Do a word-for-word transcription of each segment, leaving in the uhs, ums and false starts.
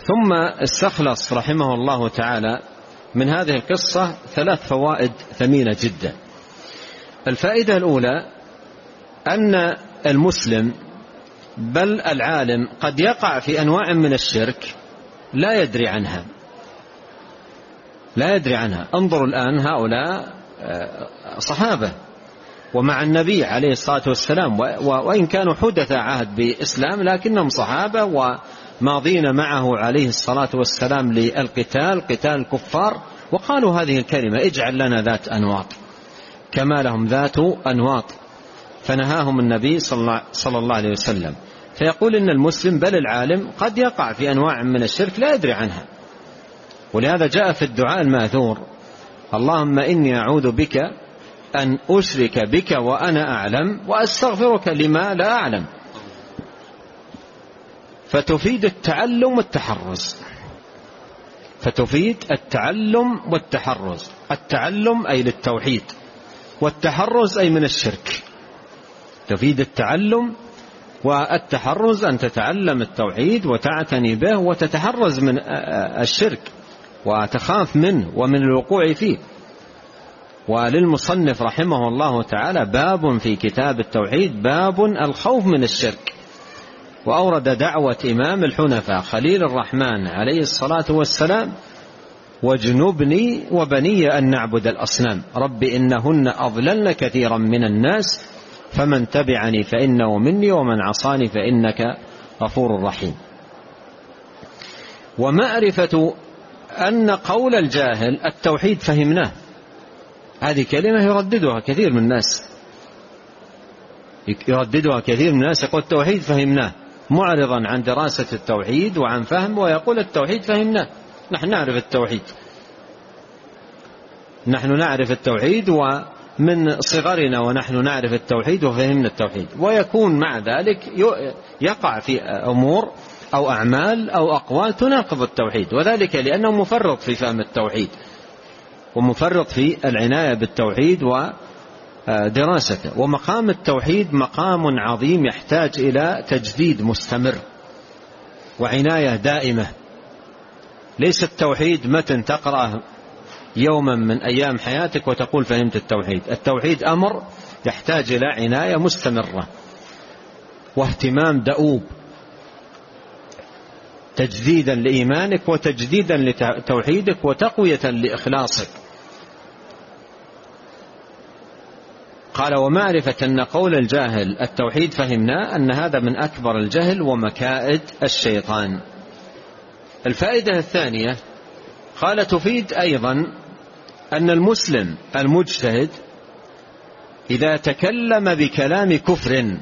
ثم استخلص رحمه الله تعالى من هذه القصة ثلاث فوائد ثمينة جدا. الفائدة الأولى أن المسلم بل العالم قد يقع في أنواع من الشرك لا يدري عنها لا يدري عنها انظروا الآن هؤلاء صحابة ومع النبي عليه الصلاة والسلام، وإن كانوا حدث عهد بإسلام لكنهم صحابة وماضين معه عليه الصلاة والسلام للقتال قتال الكفار، وقالوا هذه الكلمة اجعل لنا ذات أنواط كما لهم ذات أنواط، فنهاهم النبي صلى الله عليه وسلم. فيقول إن المسلم بل العالم قد يقع في أنواع من الشرك لا يدري عنها، ولهذا جاء في الدعاء الماثور اللهم إني أعوذ بك أن أشرك بك وأنا أعلم وأستغفرك لما لا أعلم. فتفيد التعلم والتحرز فتفيد التعلم والتحرز التعلم أي للتوحيد، والتحرز أي من الشرك. تفيد التعلم والتحرز أن تتعلم التوحيد وتعتني به وتتحرز من الشرك وتخاف منه ومن الوقوع فيه. وللمصنف رحمه الله تعالى باب في كتاب التوحيد باب الخوف من الشرك، وأورد دعوة إمام الحنفاء خليل الرحمن عليه الصلاة والسلام واجنبني وبني أن نعبد الأصنام رب إنهن أضللن كثيرا من الناس فمن تبعني فإنه مني ومن عصاني فإنك غفور رحيم. ومعرفة أن قول الجاهل التوحيد فهمناه، هذه كلمة يرددها كثير من الناس يرددها كثير من الناس يقول التوحيد فهمناه، معرضا عن دراسة التوحيد وعن فهم، ويقول التوحيد فهمناه. نحن نعرف التوحيد نحن نعرف التوحيد ومن صغرنا ونحن نعرف التوحيد وفهمنا التوحيد، ويكون مع ذلك يقع في أمور أو أعمال أو أقوال تناقض التوحيد، وذلك لأنه مفرط في فهم التوحيد ومفرط في العناية بالتوحيد ودراسته. ومقام التوحيد مقام عظيم يحتاج إلى تجديد مستمر وعناية دائمة. ليس التوحيد متن تقرأه يوما من أيام حياتك وتقول فهمت التوحيد. التوحيد أمر يحتاج إلى عناية مستمرة واهتمام دؤوب، تجديدا لإيمانك وتجديدا لتوحيدك وتقوية لإخلاصك. قال ومعرفة أن قول الجاهل التوحيد فهمنا أن هذا من أكبر الجهل ومكائد الشيطان. الفائدة الثانية قال تفيد أيضا أن المسلم المجتهد إذا تكلم بكلام كفر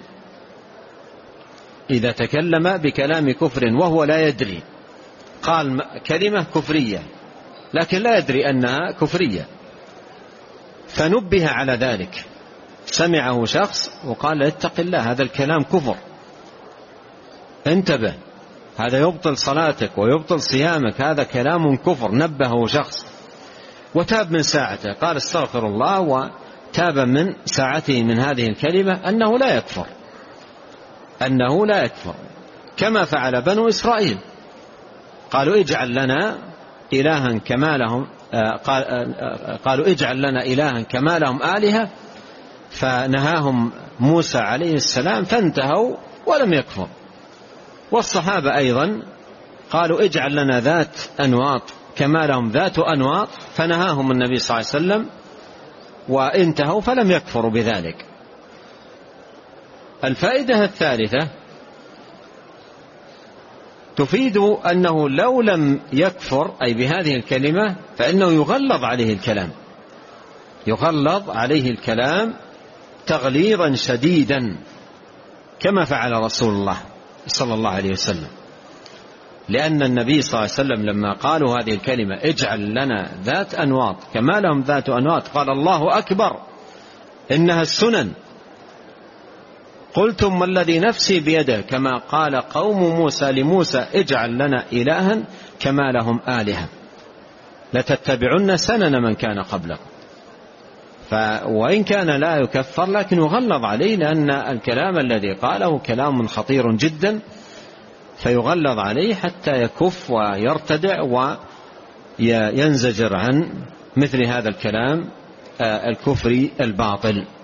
إذا تكلم بكلام كفر وهو لا يدري، قال كلمة كفرية لكن لا يدري أنها كفرية، فنبه على ذلك، سمعه شخص وقال اتق الله هذا الكلام كفر، انتبه هذا يبطل صلاتك ويبطل صيامك، هذا كلام كفر، نبهه شخص وتاب من ساعته، قال استغفر الله وتاب من ساعته من هذه الكلمة، أنه لا يكفر أنه لا يكفر كما فعل بنو إسرائيل، قالوا اجعل لنا إلها كما لهم قالوا اجعل لنا إلها كما لهم آلهة، فنهاهم موسى عليه السلام فانتهوا ولم يكفر. والصحابة أيضا قالوا اجعل لنا ذات أنواط كما لهم ذات أنواط، فنهاهم النبي صلى الله عليه وسلم وانتهوا فلم يكفروا بذلك. الفائدة الثالثة تفيد أنه لو لم يكفر أي بهذه الكلمة فإنه يغلظ عليه الكلام يغلظ عليه الكلام تغليظا شديدا كما فعل رسول الله صلى الله عليه وسلم، لأن النبي صلى الله عليه وسلم لما قالوا هذه الكلمة اجعل لنا ذات أنواط كما لهم ذات أنواط قال الله أكبر إنها السنن، قلتم والذي نفسي بيده كما قال قوم موسى لموسى اجعل لنا إلها كما لهم آلهة لتتبعن سنن من كان قبلكم. وإن كان لا يكفر لكن يغلظ عليه، لأن الكلام الذي قاله كلام خطير جدا فيغلظ عليه حتى يكف ويرتدع وينزجر عن مثل هذا الكلام الكفري الباطل.